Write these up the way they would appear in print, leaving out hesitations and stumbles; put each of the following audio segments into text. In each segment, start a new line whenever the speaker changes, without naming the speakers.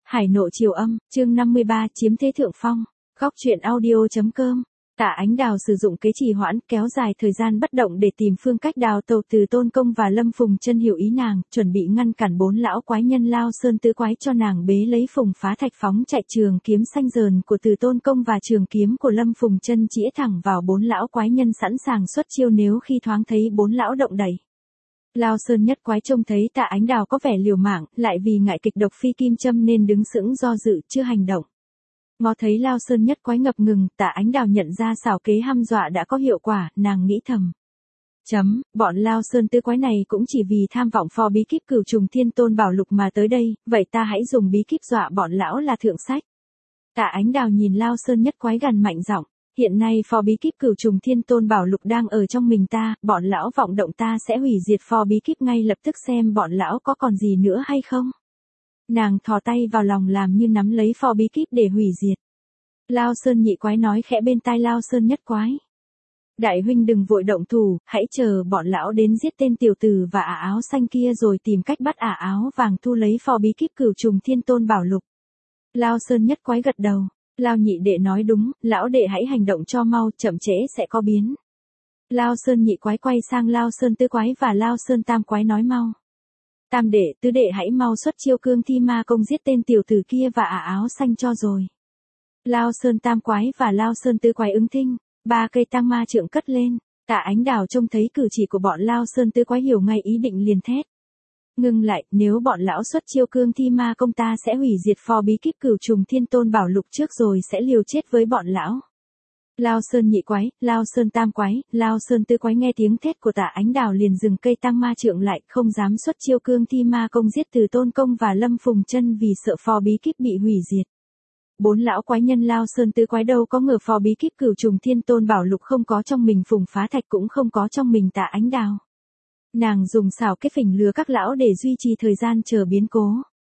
Hải nộ chiều âm, chương 53 chiếm thế thượng phong. Góc truyện audio.com. Tạ Ánh Đào sử dụng kế trì hoãn kéo dài thời gian bất động để tìm phương cách đào tẩu từ Tôn Công và Lâm Phùng Chân hiểu ý nàng, chuẩn bị ngăn cản bốn lão quái nhân Lao Sơn tứ quái cho nàng bế lấy Phùng Phá Thạch phóng chạy trường kiếm xanh dờn của từ Tôn Công và trường kiếm của Lâm Phùng Chân chĩa thẳng vào bốn lão quái nhân sẵn sàng xuất chiêu nếu khi thoáng thấy bốn lão động đẩy. Lao Sơn nhất quái trông thấy Tạ Ánh Đào có vẻ liều mạng, lại vì ngại kịch độc phi kim châm nên đứng sững do dự chưa hành động. Ngó thấy Lao Sơn nhất quái ngập ngừng, Tạ Ánh Đào nhận ra xảo kế hăm dọa đã có hiệu quả, nàng nghĩ thầm. Bọn Lao Sơn tứ quái này cũng chỉ vì tham vọng phò bí kíp Cửu Trùng Thiên Tôn Bảo Lục mà tới đây, vậy ta hãy dùng bí kíp dọa bọn lão là thượng sách. Tạ Ánh Đào nhìn Lao Sơn nhất quái gằn mạnh giọng, hiện nay phò bí kíp Cửu Trùng Thiên Tôn Bảo Lục đang ở trong mình ta, bọn lão vọng động ta sẽ hủy diệt phò bí kíp ngay lập tức xem bọn lão có còn gì nữa hay không. Nàng thò tay vào lòng làm như nắm lấy phò bí kíp để hủy diệt. Lao Sơn nhị quái nói khẽ bên tai Lao Sơn nhất quái. Đại huynh đừng vội động thủ, hãy chờ bọn lão đến giết tên tiểu tử và ả áo xanh kia rồi tìm cách bắt ả áo vàng thu lấy phò bí kíp Cửu Trùng Thiên Tôn Bảo Lục. Lao Sơn nhất quái gật đầu. Lao nhị đệ nói đúng, lão đệ hãy hành động cho mau, chậm trễ sẽ có biến. Lao Sơn nhị quái quay sang Lao Sơn tứ quái và Lao Sơn tam quái nói mau. Tam đệ, tứ đệ hãy mau xuất chiêu cương thi ma công giết tên tiểu tử kia và ả áo xanh cho rồi. Lao Sơn tam quái và Lao Sơn tứ quái ứng thinh, ba cây tăng ma trượng cất lên. Tạ Ánh Đào trông thấy cử chỉ của bọn Lao Sơn tứ quái hiểu ngay ý định liền thét. Ngưng lại, nếu bọn lão xuất chiêu cương thi ma công ta sẽ hủy diệt phò bí kíp Cửu Trùng Thiên Tôn Bảo Lục trước rồi sẽ liều chết với bọn lão. Lao Sơn nhị quái, Lao Sơn tam quái, Lao Sơn tứ quái nghe tiếng thét của Tạ Ánh Đào liền dừng cây tăng ma trượng lại, không dám xuất chiêu cương thi ma công giết từ Tôn Công và Lâm Phùng Chân vì sợ phò bí kíp bị hủy diệt. Bốn lão quái nhân Lao Sơn tứ quái đâu có ngờ phò bí kíp Cửu Trùng Thiên Tôn Bảo Lục không có trong mình Phùng Phá Thạch cũng không có trong mình Tạ Ánh Đào. Nàng dùng xảo kế phỉnh lừa các lão để duy trì thời gian chờ biến cố.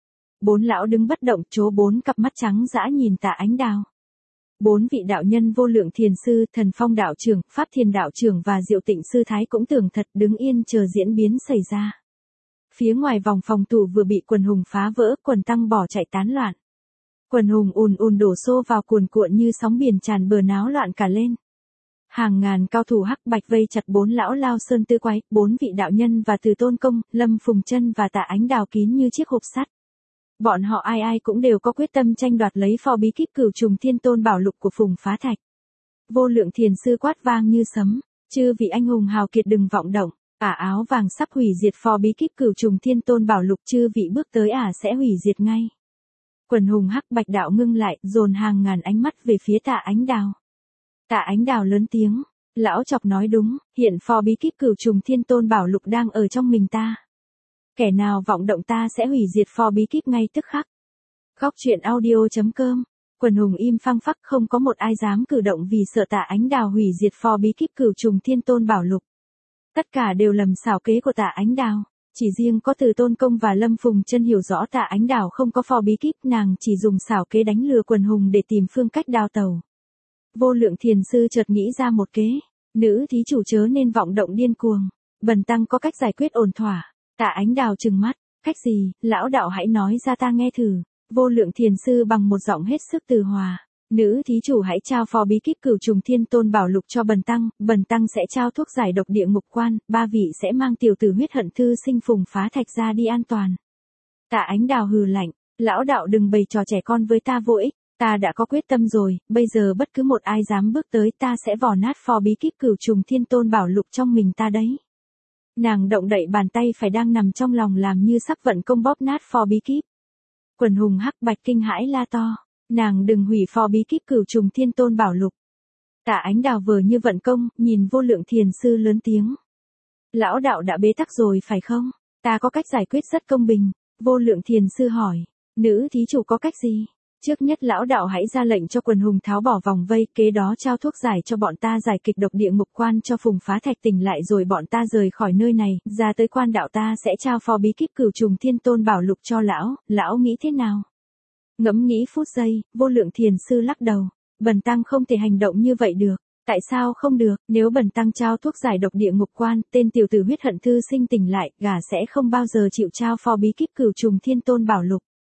Bốn lão đứng bất động, chố bốn cặp mắt trắng dã nhìn Tạ Ánh Đào. Bốn vị đạo nhân Vô Lượng Thiền Sư, Thần Phong đạo trưởng, Pháp Thiền đạo trưởng và Diệu Tịnh Sư Thái cũng tưởng thật đứng yên chờ diễn biến xảy ra. Phía ngoài vòng phòng thủ vừa bị quần hùng phá vỡ, quần tăng bỏ chạy tán loạn. Quần hùng ùn ùn đổ xô vào cuồn cuộn như sóng biển tràn bờ náo loạn cả lên. Hàng ngàn cao thủ hắc bạch vây chặt bốn lão Lao Sơn tứ quái, bốn vị đạo nhân và từ Tôn Công, Lâm Phùng Chân và Tạ Ánh Đào kín như chiếc hộp sắt. Bọn họ ai ai cũng đều có quyết tâm tranh đoạt lấy phò bí kíp Cửu Trùng Thiên Tôn Bảo Lục của Phùng Phá Thạch. Vô Lượng Thiền Sư quát vang như sấm, chư vị anh hùng hào kiệt đừng vọng động, ả áo vàng sắp hủy diệt phò bí kíp Cửu Trùng Thiên Tôn Bảo Lục, chư vị bước tới ả sẽ hủy diệt ngay. Quần hùng hắc bạch đạo ngưng lại, dồn hàng ngàn ánh mắt về phía Tạ Ánh Đào. Tạ Ánh Đào lớn tiếng, lão chọc nói đúng, hiện phò bí kíp Cửu Trùng Thiên Tôn Bảo Lục đang ở trong mình ta. Kẻ nào vọng động ta sẽ hủy diệt phò bí kíp ngay tức khắc. Góc truyện audio.com. Quần hùng im phăng phắc, không có một ai dám cử động vì sợ Tạ Ánh Đào hủy diệt phò bí kíp Cửu Trùng Thiên Tôn Bảo Lục. Tất cả đều lầm xảo kế của Tạ Ánh Đào. Chỉ riêng có từ Tôn Công và Lâm Phùng Chân hiểu rõ Tạ Ánh Đào không có phò bí kíp, nàng chỉ dùng xảo kế đánh lừa quần hùng để tìm phương cách đào tẩu. Vô Lượng Thiền Sư chợt nghĩ ra một kế, nữ thí chủ chớ nên vọng động điên cuồng, bần tăng có cách giải quyết ổn thỏa. Tạ Ánh Đào trừng mắt, cách gì, lão đạo hãy nói ra ta nghe thử. Vô Lượng Thiền Sư bằng một giọng hết sức từ hòa, nữ thí chủ hãy trao phò bí kíp Cửu Trùng Thiên Tôn Bảo Lục cho bần tăng sẽ trao thuốc giải độc địa ngục quan, ba vị sẽ mang tiểu tử huyết hận thư sinh Phùng Phá Thạch ra đi an toàn. Tạ Ánh Đào hừ lạnh, lão đạo đừng bày trò trẻ con với ta vô ích. Ta đã có quyết tâm rồi, bây giờ bất cứ một ai dám bước tới ta sẽ vò nát phò bí kíp Cửu Trùng Thiên Tôn Bảo Lục trong mình ta đấy. Nàng động đậy bàn tay phải đang nằm trong lòng làm như sắp vận công bóp nát phò bí kíp. Quần hùng hắc bạch kinh hãi la to, nàng đừng hủy phò bí kíp Cửu Trùng Thiên Tôn Bảo Lục. Tạ Ánh Đào vờ như vận công, nhìn Vô Lượng Thiền Sư lớn tiếng. Lão đạo đã bế tắc rồi phải không? Ta có cách giải quyết rất công bình. Vô Lượng Thiền Sư hỏi, nữ thí chủ có cách gì? Trước nhất lão đạo hãy ra lệnh cho quần hùng tháo bỏ vòng vây, kế đó trao thuốc giải cho bọn ta giải kịch độc địa ngục quan cho Phùng Phá Thạch tỉnh lại rồi bọn ta rời khỏi nơi này, ra tới quan đạo ta sẽ trao phò bí kíp Cửu Trùng Thiên Tôn Bảo Lục cho lão nghĩ thế nào? Ngẫm nghĩ phút giây, Vô Lượng Thiền Sư lắc đầu, bần tăng không thể hành động như vậy được. Tại sao không được, nếu bần tăng trao thuốc giải độc địa ngục quan, tên tiểu tử huyết hận thư sinh tỉnh lại, gã sẽ không bao giờ chịu trao phò bí kíp Cửu Trùng Thiên Tôn Bảo Lục.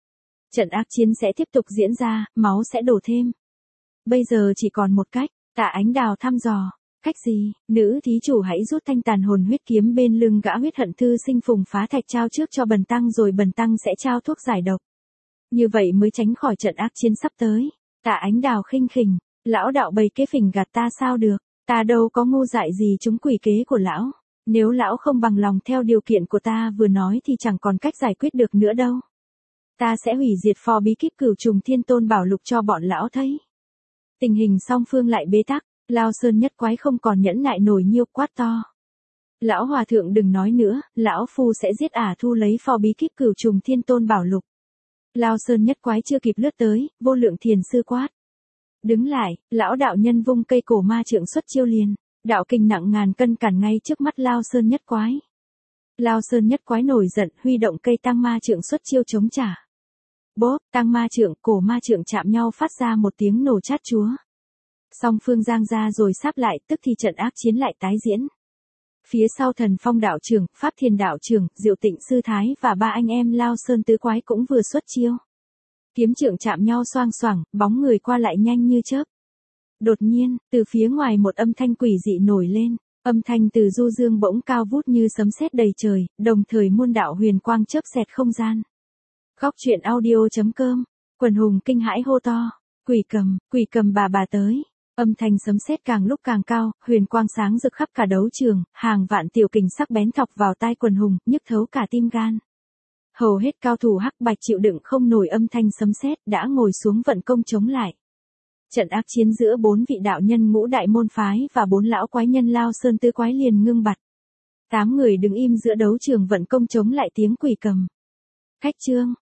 Trận ác chiến sẽ tiếp tục diễn ra, máu sẽ đổ thêm. Bây giờ chỉ còn một cách, Tạ Ánh Đào thăm dò. Cách gì? Nữ thí chủ hãy rút thanh tàn hồn huyết kiếm bên lưng gã huyết hận thư sinh Phùng Phá Thạch trao trước cho bần tăng rồi bần tăng sẽ trao thuốc giải độc. Như vậy mới tránh khỏi trận ác chiến sắp tới. Tạ Ánh Đào khinh khỉnh, lão đạo bày kế phỉnh gạt ta sao được, ta đâu có ngu dại gì chúng quỷ kế của lão. Nếu lão không bằng lòng theo điều kiện của ta vừa nói thì chẳng còn cách giải quyết được nữa đâu. Ta sẽ hủy diệt phò bí kíp Cửu Trùng Thiên Tôn Bảo Lục cho bọn lão thấy. Tình hình song phương lại bế tắc, Lao Sơn Nhất Quái không còn nhẫn nại nổi nhiêu quát to. Lão hòa thượng đừng nói nữa, lão phu sẽ giết ả thu lấy phò bí kíp Cửu Trùng Thiên Tôn Bảo Lục. Lao Sơn Nhất Quái chưa kịp lướt tới, Vô Lượng Thiền sư quát. Đứng lại, lão đạo nhân vung cây cổ ma trượng xuất chiêu liền, đạo kình nặng ngàn cân cản ngay trước mắt Lao Sơn Nhất Quái. Lao Sơn Nhất Quái nổi giận, huy động cây tăng ma trượng xuất chiêu chống trả. Bốp, tăng ma trượng, cổ ma trượng chạm nhau phát ra một tiếng nổ chát chúa. Song phương giang ra rồi sáp lại, tức thì trận ác chiến lại tái diễn. Phía sau Thần Phong đạo trưởng, Pháp Thiền đạo trưởng, Diệu Tịnh sư thái và ba anh em Lao Sơn tứ quái cũng vừa xuất chiêu. Kiếm trượng chạm nhau xoang xoảng, bóng người qua lại nhanh như chớp. Đột nhiên, từ phía ngoài một âm thanh quỷ dị nổi lên, âm thanh từ du dương bỗng cao vút như sấm sét đầy trời, đồng thời muôn đạo huyền quang chớp xẹt không gian. Góc truyện audio.com, quần hùng kinh hãi hô to, quỷ cầm bà tới. Âm thanh sấm sét càng lúc càng cao, huyền quang sáng rực khắp cả đấu trường, hàng vạn tiểu kình sắc bén thọc vào tai quần hùng, nhức thấu cả tim gan. Hầu hết cao thủ hắc bạch chịu đựng không nổi âm thanh sấm sét, đã ngồi xuống vận công chống lại. Trận ác chiến giữa 4 vị đạo nhân ngũ đại môn phái và 4 lão quái nhân Lao Sơn tứ quái liền ngưng bặt. 8 người đứng im giữa đấu trường vận công chống lại tiếng quỷ cầm. Khách trương,